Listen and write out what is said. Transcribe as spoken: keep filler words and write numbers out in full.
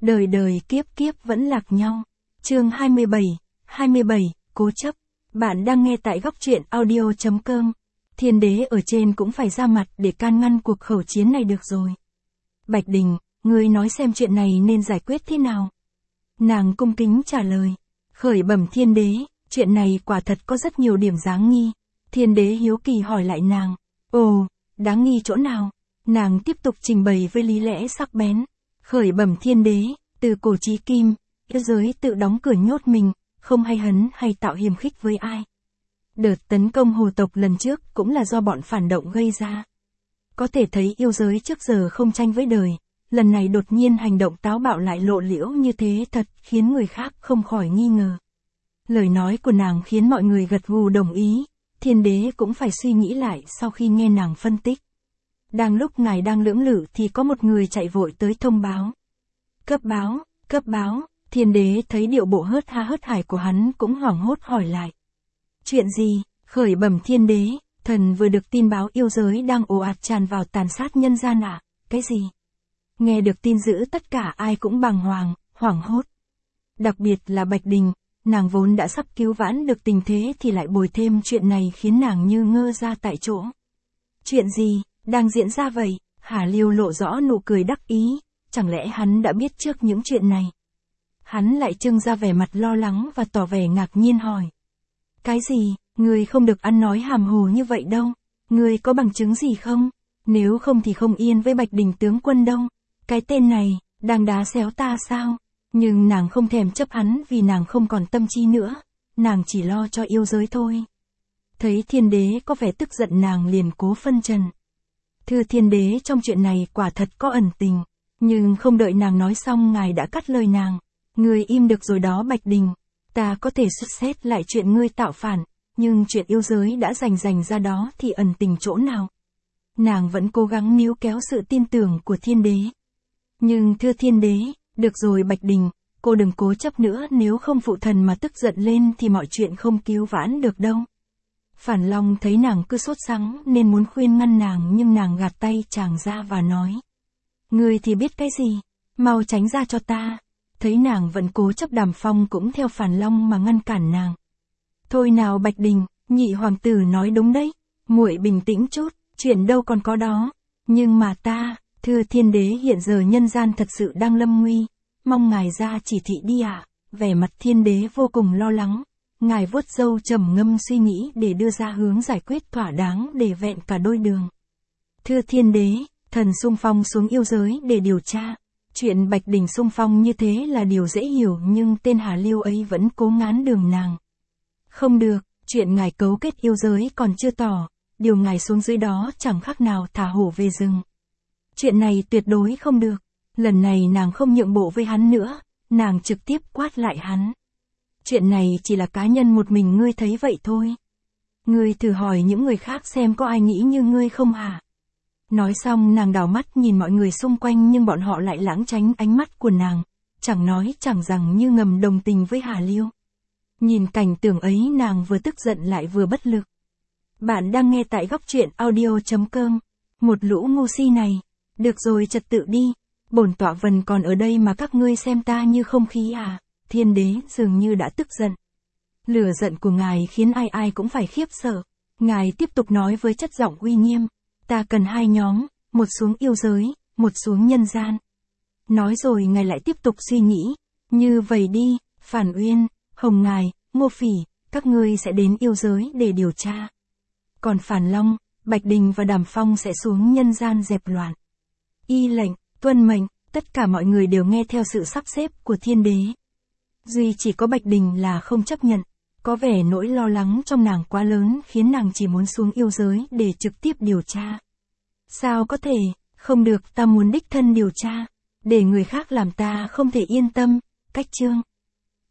đời đời kiếp kiếp vẫn lạc nhau. Chương hai mươi bảy, hai mươi bảy, cố chấp. Bạn đang nghe tại góc truyện audio chấm com. Thiên đế ở trên cũng phải ra mặt để can ngăn cuộc khẩu chiến này được rồi. Bạch Đình, ngươi nói xem chuyện này nên giải quyết thế nào? Nàng cung kính trả lời. Khởi bẩm thiên đế, chuyện này quả thật có rất nhiều điểm đáng nghi. Thiên đế hiếu kỳ hỏi lại nàng. Ồ, đáng nghi chỗ nào? Nàng tiếp tục trình bày với lý lẽ sắc bén. Khởi bẩm thiên đế, từ cổ chí kim, yêu giới tự đóng cửa nhốt mình, không hay hấn hay tạo hiềm khích với ai. Đợt tấn công hồ tộc lần trước cũng là do bọn phản động gây ra. Có thể thấy yêu giới trước giờ không tranh với đời, lần này đột nhiên hành động táo bạo lại lộ liễu như thế thật khiến người khác không khỏi nghi ngờ. Lời nói của nàng khiến mọi người gật gù đồng ý, thiên đế cũng phải suy nghĩ lại sau khi nghe nàng phân tích. Đang lúc ngài đang lưỡng lự thì có một người chạy vội tới thông báo. Cấp báo, cấp báo, thiên đế thấy điệu bộ hớt ha hớt hải của hắn cũng hoảng hốt hỏi lại. Chuyện gì? Khởi bẩm thiên đế, thần vừa được tin báo yêu giới đang ồ ạt tràn vào tàn sát nhân gian ạ. À? Cái gì? Nghe được tin dữ tất cả ai cũng bàng hoàng, hoảng hốt. Đặc biệt là Bạch Đình, nàng vốn đã sắp cứu vãn được tình thế thì lại bồi thêm chuyện này khiến nàng như ngơ ra tại chỗ. Chuyện gì, đang diễn ra vậy? Hà Liêu lộ rõ nụ cười đắc ý, chẳng lẽ hắn đã biết trước những chuyện này? Hắn lại trưng ra vẻ mặt lo lắng và tỏ vẻ ngạc nhiên hỏi. Cái gì, ngươi không được ăn nói hàm hồ như vậy đâu, ngươi có bằng chứng gì không? Nếu không thì không yên với Bạch Đình tướng quân đâu. Cái tên này, đang đá xéo ta sao? Nhưng nàng không thèm chấp hắn vì nàng không còn tâm trí nữa, nàng chỉ lo cho yêu giới thôi. Thấy thiên đế có vẻ tức giận nàng liền cố phân trần. Thưa thiên đế, trong chuyện này quả thật có ẩn tình, nhưng không đợi nàng nói xong ngài đã cắt lời nàng. Ngươi im được rồi đó Bạch Đình, ta có thể suy xét lại chuyện ngươi tạo phản, nhưng chuyện yêu giới đã rành rành ra đó thì ẩn tình chỗ nào? Nàng vẫn cố gắng níu kéo sự tin tưởng của thiên đế. Nhưng thưa thiên đế, được rồi Bạch Đình, cô đừng cố chấp nữa, nếu không phụ thần mà tức giận lên thì mọi chuyện không cứu vãn được đâu. Phản Long thấy nàng cứ sốt sắng nên muốn khuyên ngăn nàng nhưng nàng gạt tay chàng ra và nói. Ngươi thì biết cái gì, mau tránh ra cho ta. Thấy nàng vẫn cố chấp, Đàm Phong cũng theo Phản Long mà ngăn cản nàng. Thôi nào Bạch Đình, nhị hoàng tử nói đúng đấy, muội bình tĩnh chút, chuyện đâu còn có đó. Nhưng mà ta, thưa thiên đế, hiện giờ nhân gian thật sự đang lâm nguy, mong ngài ra chỉ thị đi ạ. À. Vẻ mặt thiên đế vô cùng lo lắng, ngài vuốt râu trầm ngâm suy nghĩ để đưa ra hướng giải quyết thỏa đáng để vẹn cả đôi đường. Thưa thiên đế, thần xung phong xuống yêu giới để điều tra. Chuyện Bạch Đình xung phong như thế là điều dễ hiểu nhưng tên Hà Liêu ấy vẫn cố ngán đường nàng. Không được, chuyện ngài cấu kết yêu giới còn chưa tỏ, điều ngài xuống dưới đó chẳng khác nào thả hổ về rừng. Chuyện này tuyệt đối không được, lần này nàng không nhượng bộ với hắn nữa, nàng trực tiếp quát lại hắn. Chuyện này chỉ là cá nhân một mình ngươi thấy vậy thôi. Ngươi thử hỏi những người khác xem có ai nghĩ như ngươi không hả? Nói xong nàng đảo mắt nhìn mọi người xung quanh nhưng bọn họ lại lãng tránh ánh mắt của nàng, chẳng nói chẳng rằng như ngầm đồng tình với Hà Liêu. Nhìn cảnh tượng ấy nàng vừa tức giận lại vừa bất lực. Bạn đang nghe tại góc truyện audio chấm com. Một lũ ngu si này. Được rồi, trật tự đi. Bổn tọa vần còn ở đây mà các ngươi xem ta như không khí à? Thiên đế dường như đã tức giận. Lửa giận của ngài khiến ai ai cũng phải khiếp sợ. Ngài tiếp tục nói với chất giọng uy nghiêm. Ta cần hai nhóm, một xuống yêu giới, một xuống nhân gian. Nói rồi ngài lại tiếp tục suy nghĩ. Như vậy đi, Phản Uyên, Hồng Ngài, Ngô Phỉ, các ngươi sẽ đến yêu giới để điều tra. Còn Phản Long, Bạch Đình và Đàm Phong sẽ xuống nhân gian dẹp loạn. Y lệnh, tuân mệnh, tất cả mọi người đều nghe theo sự sắp xếp của thiên đế. Duy chỉ có Bạch Đình là không chấp nhận, có vẻ nỗi lo lắng trong nàng quá lớn khiến nàng chỉ muốn xuống yêu giới để trực tiếp điều tra. Sao có thể, không được, ta muốn đích thân điều tra, để người khác làm ta không thể yên tâm, cách chương.